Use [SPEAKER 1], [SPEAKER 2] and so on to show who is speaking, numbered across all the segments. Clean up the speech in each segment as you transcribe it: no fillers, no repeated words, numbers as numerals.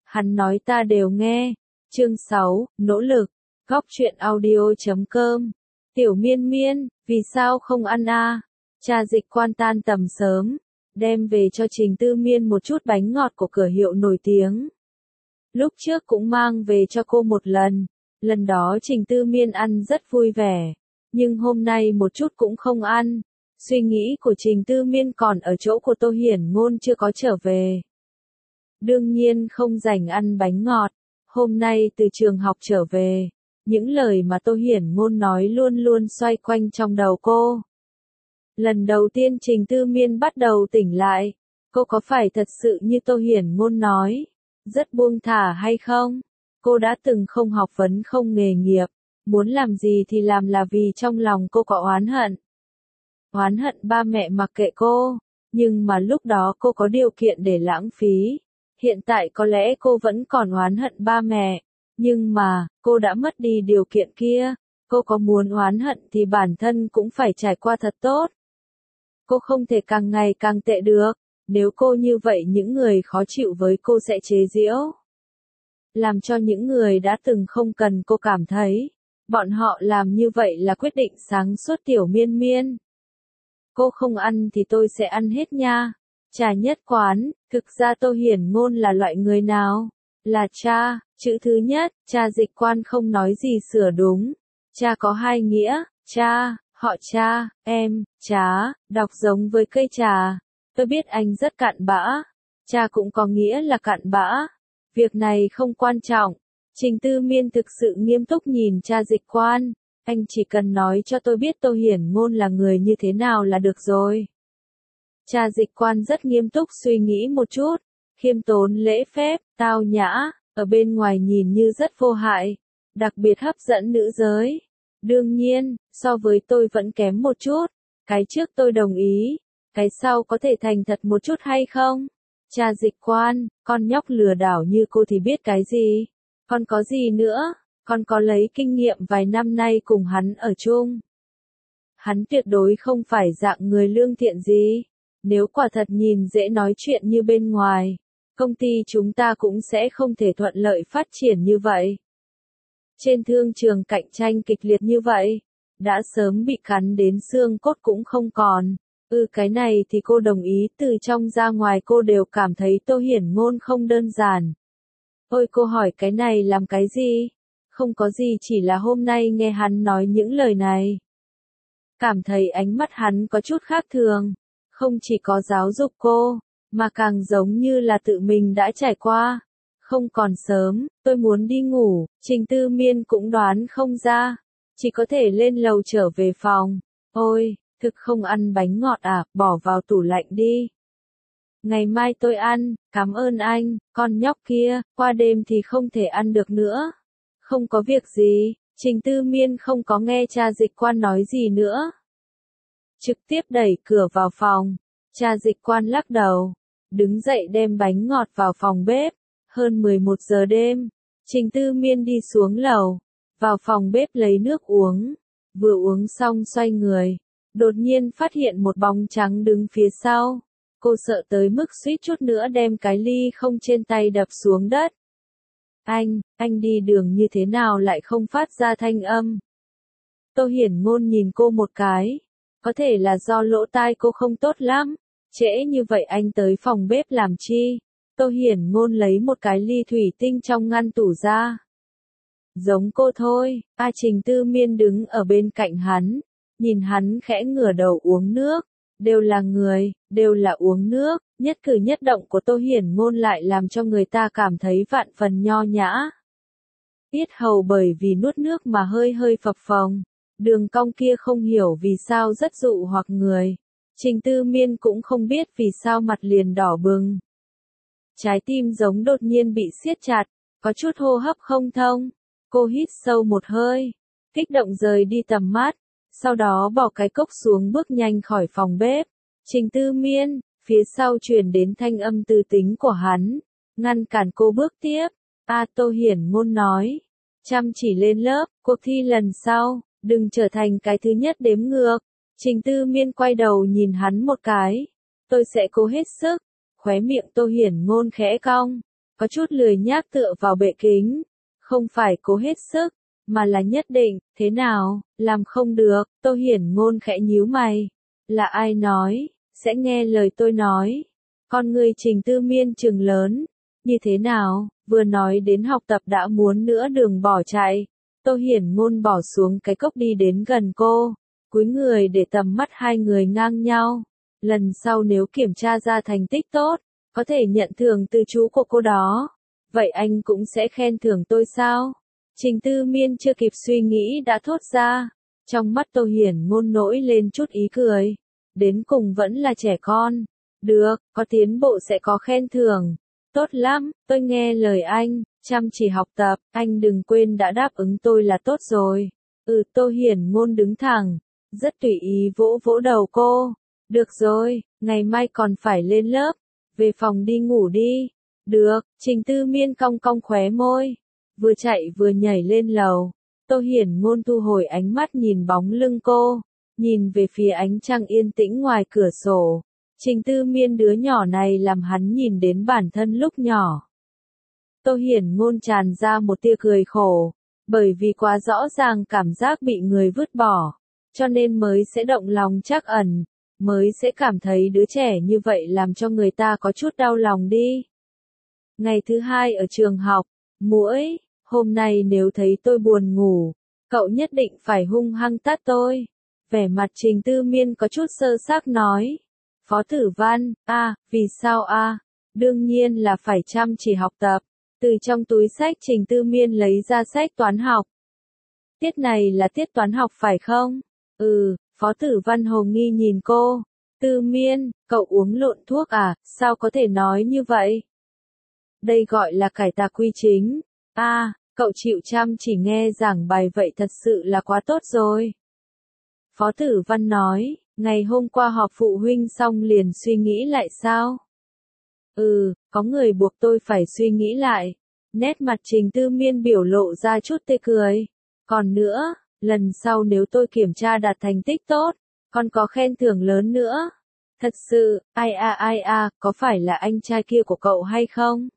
[SPEAKER 1] Hắn nói ta đều nghe. Chương 6, nỗ lực. Góc truyện audio.com. Tiểu Miên Miên, vì sao không ăn a? Cha Dịch Quan tan tầm sớm, đem về cho Trình Tư Miên một chút bánh ngọt của cửa hiệu nổi tiếng. Lúc trước cũng mang về cho cô một lần đó Trình Tư Miên ăn rất vui vẻ, nhưng hôm nay một chút cũng không ăn. Suy nghĩ của Trình Tư Miên còn ở chỗ của Tô Hiển Ngôn chưa có trở về. Đương nhiên không rảnh ăn bánh ngọt, hôm nay từ trường học trở về, những lời mà Tô Hiển Ngôn nói luôn luôn xoay quanh trong đầu cô. Lần đầu tiên Trình Tư Miên bắt đầu tỉnh lại, cô có phải thật sự như Tô Hiển Ngôn nói, rất buông thả hay không? Cô đã từng không học vấn không nghề nghiệp, muốn làm gì thì làm là vì trong lòng cô có oán hận. Oán hận ba mẹ mặc kệ cô, nhưng mà lúc đó cô có điều kiện để lãng phí. Hiện tại có lẽ cô vẫn còn oán hận ba mẹ, nhưng mà, cô đã mất đi điều kiện kia. Cô có muốn oán hận thì bản thân cũng phải trải qua thật tốt. Cô không thể càng ngày càng tệ được, nếu cô như vậy những người khó chịu với cô sẽ chế giễu. Làm cho những người đã từng không cần cô cảm thấy, bọn họ làm như vậy là quyết định sáng suốt. Tiểu Miên Miên. Cô không ăn thì tôi sẽ ăn hết nha. Trà nhất quán, thực ra Tô Hiển Ngôn là loại người nào? Là cha, chữ thứ nhất, cha Dịch Quan không nói gì sửa đúng. Cha có hai nghĩa, cha, họ cha, em, trá, đọc giống với cây trà. Tôi biết anh rất cặn bã. Cha cũng có nghĩa là cặn bã. Việc này không quan trọng. Trình Tư Miên thực sự nghiêm túc nhìn cha Dịch Quan. Anh chỉ cần nói cho tôi biết Tô Hiển Ngôn là người như thế nào là được rồi. Cha Dịch Quan rất nghiêm túc suy nghĩ một chút, khiêm tốn lễ phép, tao nhã, ở bên ngoài nhìn như rất vô hại, đặc biệt hấp dẫn nữ giới. Đương nhiên, so với tôi vẫn kém một chút, cái trước tôi đồng ý, cái sau có thể thành thật một chút hay không? Cha Dịch Quan, con nhóc lừa đảo như cô thì biết cái gì? Con có gì nữa? Con có lấy kinh nghiệm vài năm nay cùng hắn ở chung. Hắn tuyệt đối không phải dạng người lương thiện gì. Nếu quả thật nhìn dễ nói chuyện như bên ngoài, công ty chúng ta cũng sẽ không thể thuận lợi phát triển như vậy. Trên thương trường cạnh tranh kịch liệt như vậy, đã sớm bị cắn đến xương cốt cũng không còn. Cái này thì cô đồng ý, từ trong ra ngoài cô đều cảm thấy Tô Hiển Ngôn không đơn giản. Ôi cô hỏi cái này làm cái gì? Không có gì, chỉ là hôm nay nghe hắn nói những lời này. Cảm thấy ánh mắt hắn có chút khác thường. Không chỉ có giáo dục cô, mà càng giống như là tự mình đã trải qua. Không còn sớm, tôi muốn đi ngủ. Trình Tư Miên cũng đoán không ra, chỉ có thể lên lầu trở về phòng. Ôi, thực không ăn bánh ngọt à, bỏ vào tủ lạnh đi. Ngày mai tôi ăn, cảm ơn anh. Con nhóc kia, qua đêm thì không thể ăn được nữa. Không có việc gì. Trình Tư Miên không có nghe cha Dịch Quan nói gì nữa, trực tiếp đẩy cửa vào phòng. Cha Dịch Quan lắc đầu, đứng dậy đem bánh ngọt vào phòng bếp. Hơn 11 giờ đêm, Trình Tư Miên đi xuống lầu, vào phòng bếp lấy nước uống. Vừa uống xong xoay người, đột nhiên phát hiện một bóng trắng đứng phía sau. Cô sợ tới mức suýt chút nữa đem cái ly không trên tay đập xuống đất. Anh đi đường như thế nào lại không phát ra thanh âm? Tô Hiển Ngôn nhìn cô một cái. Có thể là do lỗ tai cô không tốt lắm. Trễ như vậy anh tới phòng bếp làm chi? Tô Hiển Ngôn lấy một cái ly thủy tinh trong ngăn tủ ra. Giống cô thôi. Trình Tư Miên đứng ở bên cạnh hắn, nhìn hắn khẽ ngửa đầu uống nước. Đều là người, đều là uống nước. Nhất cử nhất động của Tô Hiển Ngôn lại làm cho người ta cảm thấy vạn phần nho nhã. Yết hầu bởi vì nuốt nước mà hơi hơi phập phồng. Đường cong kia không hiểu vì sao rất dụ hoặc người. Trình Tư Miên cũng không biết vì sao mặt liền đỏ bừng. Trái tim giống đột nhiên bị siết chặt, có chút hô hấp không thông. Cô hít sâu một hơi, kích động rời đi tầm mắt, sau đó bỏ cái cốc xuống bước nhanh khỏi phòng bếp. Trình Tư Miên, phía sau truyền đến thanh âm tư tính của hắn, ngăn cản cô bước tiếp. Tô Hiển Ngôn nói, chăm chỉ lên lớp, cuộc thi lần sau, đừng trở thành cái thứ nhất đếm ngược. Trình Tư Miên quay đầu nhìn hắn một cái. Tôi sẽ cố hết sức. Khóe miệng Tô Hiển Ngôn khẽ cong. có chút lười nhác tựa vào bệ kính, không phải cố hết sức, mà là nhất định. Thế nào, làm không được? Tô Hiển Ngôn khẽ nhíu mày. Là ai nói, sẽ nghe lời tôi nói? Con người Trình Tư Miên trừng lớn. Như thế nào, vừa nói đến học tập đã muốn nữa đường bỏ chạy. Tô Hiển Ngôn bỏ xuống cái cốc đi đến gần cô, cúi người để tầm mắt hai người ngang nhau. Lần sau nếu kiểm tra ra thành tích tốt, có thể nhận thưởng từ chú của cô đó. Vậy anh cũng sẽ khen thưởng tôi sao? Trình Tư Miên chưa kịp suy nghĩ đã thốt ra. Trong mắt Tô Hiển Ngôn nổi lên chút ý cười. Đến cùng vẫn là trẻ con. Được, có tiến bộ sẽ có khen thưởng. Tốt lắm, tôi nghe lời anh, chăm chỉ học tập, anh đừng quên đã đáp ứng tôi là tốt rồi. Tô Hiển Ngôn đứng thẳng, rất tùy ý vỗ vỗ đầu cô. Được rồi, ngày mai còn phải lên lớp, về phòng đi ngủ đi. Được, Trình Tư Miên cong cong khóe môi, vừa chạy vừa nhảy lên lầu. Tô Hiển Ngôn thu hồi ánh mắt nhìn bóng lưng cô, nhìn về phía ánh trăng yên tĩnh ngoài cửa sổ. Trình Tư Miên đứa nhỏ này làm hắn nhìn đến bản thân lúc nhỏ. Tô Hiển Ngôn tràn ra một tia cười khổ, bởi vì quá rõ ràng cảm giác bị người vứt bỏ, cho nên mới sẽ động lòng trắc ẩn, mới sẽ cảm thấy đứa trẻ như vậy làm cho người ta có chút đau lòng đi. Ngày thứ hai ở trường học, Muỗi, hôm nay nếu thấy tôi buồn ngủ, cậu nhất định phải hung hăng tát tôi. Vẻ mặt Trình Tư Miên có chút sơ xác nói. Phó Tử Văn, vì sao Đương nhiên là phải chăm chỉ học tập. Từ trong túi sách Trình Tư Miên lấy ra sách toán học. Tiết này là tiết toán học phải không? Phó Tử Văn hồ nghi nhìn cô. Tư Miên, cậu uống lộn thuốc sao có thể nói như vậy? Đây gọi là cải tà quy chính. Cậu chịu chăm chỉ nghe giảng bài vậy thật sự là quá tốt rồi. Phó Tử Văn nói, ngày hôm qua họp phụ huynh xong liền suy nghĩ lại sao? Có người buộc tôi phải suy nghĩ lại. Nét mặt Trình Tư Miên biểu lộ ra chút tươi cười. Còn nữa, lần sau nếu tôi kiểm tra đạt thành tích tốt, còn có khen thưởng lớn nữa. Thật sự, có phải là anh trai kia của cậu hay không?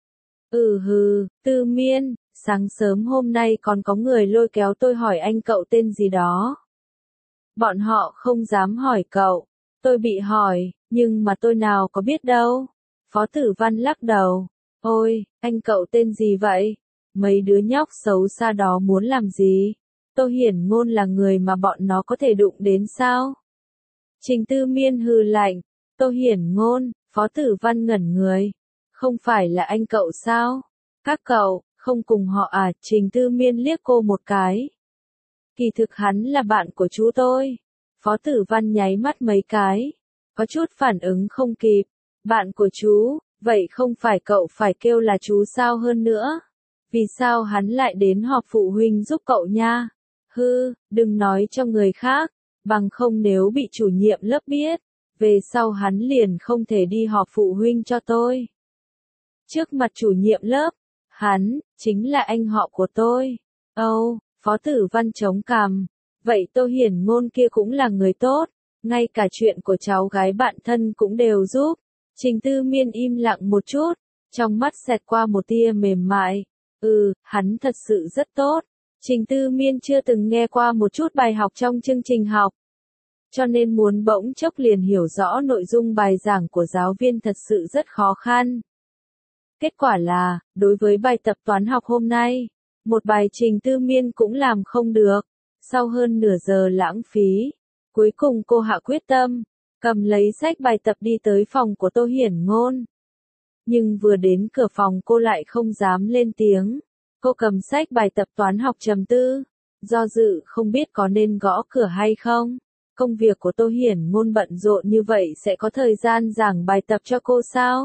[SPEAKER 1] Tư Miên, sáng sớm hôm nay còn có người lôi kéo tôi hỏi anh cậu tên gì đó. Bọn họ không dám hỏi cậu. Tôi bị hỏi, nhưng mà tôi nào có biết đâu. Phó Tử Văn lắc đầu. Ôi, anh cậu tên gì vậy? Mấy đứa nhóc xấu xa đó muốn làm gì? Tô Hiển Ngôn là người mà bọn nó có thể đụng đến sao? Trình Tư Miên hừ lạnh. Tô Hiển Ngôn, Phó Tử Văn ngẩn người. Không phải là anh cậu sao? Các cậu, không cùng họ Trình Tư Miên liếc cô một cái. Kỳ thực hắn là bạn của chú tôi. Phó Tử Văn nháy mắt mấy cái. Có chút phản ứng không kịp. Bạn của chú, vậy không phải cậu phải kêu là chú sao hơn nữa? Vì sao hắn lại đến họp phụ huynh giúp cậu nha? Đừng nói cho người khác, bằng không nếu bị chủ nhiệm lớp biết, về sau hắn liền không thể đi họp phụ huynh cho tôi. Trước mặt chủ nhiệm lớp, hắn, chính là anh họ của tôi. Phó Tử Văn chống cằm. Vậy Tô Hiển Ngôn kia cũng là người tốt, ngay cả chuyện của cháu gái bạn thân cũng đều giúp. Trình Tư Miên im lặng một chút, trong mắt xẹt qua một tia mềm mại. Hắn thật sự rất tốt. Trình Tư Miên chưa từng nghe qua một chút bài học trong chương trình học, cho nên muốn bỗng chốc liền hiểu rõ nội dung bài giảng của giáo viên thật sự rất khó khăn. Kết quả là, đối với bài tập toán học hôm nay, một bài Trình Tư Miên cũng làm không được. Sau hơn nửa giờ lãng phí, cuối cùng cô hạ quyết tâm, cầm lấy sách bài tập đi tới phòng của Tô Hiển Ngôn. Nhưng vừa đến cửa phòng cô lại không dám lên tiếng. Cô cầm sách bài tập toán học trầm tư, do dự không biết có nên gõ cửa hay không. Công việc của Tô Hiển Ngôn bận rộn như vậy sẽ có thời gian giảng bài tập cho cô sao?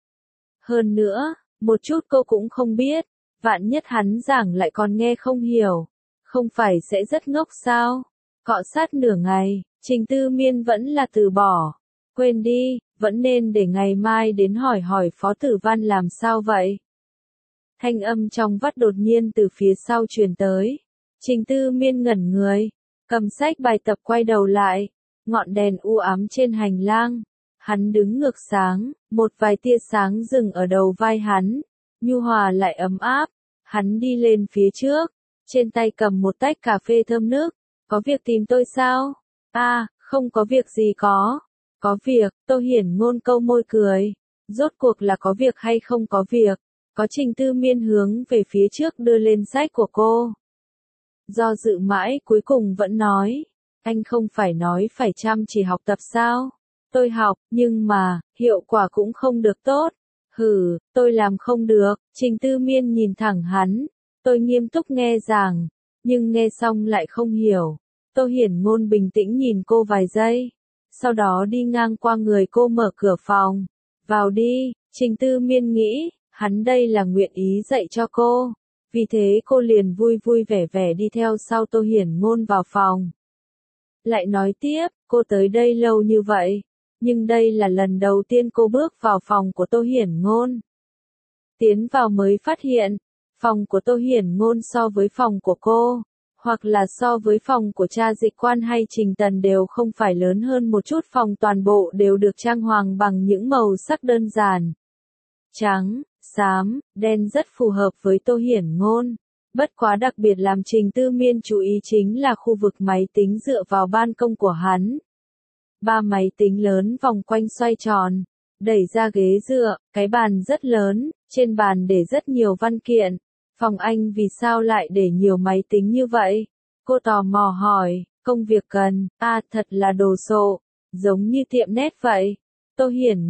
[SPEAKER 1] Hơn nữa, một chút cô cũng không biết, vạn nhất hắn giảng lại còn nghe không hiểu, không phải sẽ rất ngốc sao? Cọ sát nửa ngày, Trình Tư Miên vẫn là từ bỏ. Quên đi, vẫn nên để ngày mai đến hỏi Phó Tử Văn làm sao vậy? Thanh âm trong vắt đột nhiên từ phía sau truyền tới. Trình Tư Miên ngẩn người, cầm sách bài tập quay đầu lại, ngọn đèn u ám trên hành lang. Hắn đứng ngược sáng, một vài tia sáng dừng ở đầu vai hắn, nhu hòa lại ấm áp. Hắn đi lên phía trước, trên tay cầm một tách cà phê thơm nức. Có việc tìm tôi sao? Không có việc gì có. Có việc, Tô Hiển Ngôn câu môi cười. Rốt cuộc là có việc hay không có việc? Có Trình Tư Miên hướng về phía trước đưa lên sách của cô. Do dự mãi cuối cùng vẫn nói. Anh không phải nói phải chăm chỉ học tập sao? Tôi học, nhưng mà, hiệu quả cũng không được tốt. Tôi làm không được. Trình Tư Miên nhìn thẳng hắn. Tôi nghiêm túc nghe giảng, nhưng nghe xong lại không hiểu. Tô Hiển Ngôn bình tĩnh nhìn cô vài giây. Sau đó đi ngang qua người cô mở cửa phòng. Vào đi, Trình Tư Miên nghĩ, hắn đây là nguyện ý dạy cho cô. Vì thế cô liền vui vui vẻ vẻ đi theo sau Tô Hiển Ngôn vào phòng. Lại nói tiếp, cô tới đây lâu như vậy, nhưng đây là lần đầu tiên cô bước vào phòng của Tô Hiển Ngôn. Tiến vào mới phát hiện, phòng của Tô Hiển Ngôn so với phòng của cô, hoặc là so với phòng của cha Dịch Quan hay Trình Tần đều không phải lớn hơn một chút, phòng toàn bộ đều được trang hoàng bằng những màu sắc đơn giản. Trắng, xám, đen rất phù hợp với Tô Hiển Ngôn. Bất quá đặc biệt làm Trình Tư Miên chú ý chính là khu vực máy tính dựa vào ban công của hắn. 3 máy tính lớn vòng quanh xoay tròn, đẩy ra ghế dựa, cái bàn rất lớn, trên bàn để rất nhiều văn kiện. Phòng anh vì sao lại để nhiều máy tính như vậy? Cô tò mò hỏi, công việc cần, thật là đồ sộ, giống như tiệm nét vậy. Tô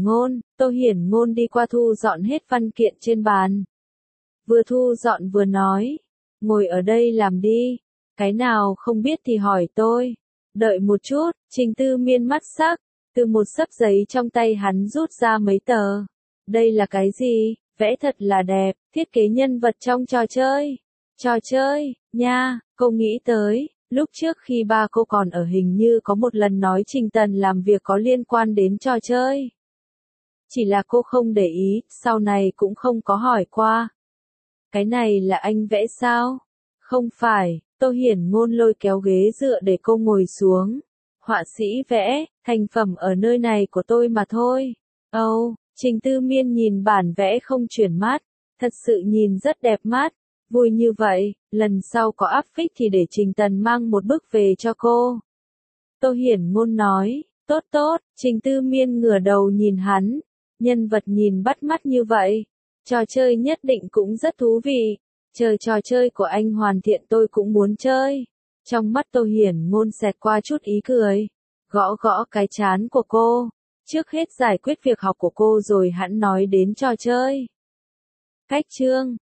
[SPEAKER 1] Hiển Ngôn đi qua thu dọn hết văn kiện trên bàn. Vừa thu dọn vừa nói, ngồi ở đây làm đi, cái nào không biết thì hỏi tôi. Đợi một chút, Trình Tư Miên mắt sắc, từ một xấp giấy trong tay hắn rút ra mấy tờ. Đây là cái gì? Vẽ thật là đẹp, thiết kế nhân vật trong trò chơi. Trò chơi, nha, cô nghĩ tới, lúc trước khi ba cô còn ở hình như có một lần nói Trình Tần làm việc có liên quan đến trò chơi. Chỉ là cô không để ý, sau này cũng không có hỏi qua. Cái này là anh vẽ sao? Không phải, Tô Hiển Ngôn lôi kéo ghế dựa để cô ngồi xuống. Họa sĩ vẽ, thành phẩm ở nơi này của tôi mà thôi. Trình Tư Miên nhìn bản vẽ không chuyển mắt, thật sự nhìn rất đẹp mắt. Vui như vậy, lần sau có áp phích thì để Trình Tần mang một bức về cho cô. Tô Hiển Ngôn nói, tốt, Trình Tư Miên ngửa đầu nhìn hắn, nhân vật nhìn bắt mắt như vậy. Trò chơi nhất định cũng rất thú vị. Chờ trò chơi của anh hoàn thiện tôi cũng muốn chơi. Trong mắt Tô Hiển Ngôn xẹt qua chút ý cười. Gõ gõ cái trán của cô. Trước hết giải quyết việc học của cô rồi hẵng nói đến trò chơi. Cách chương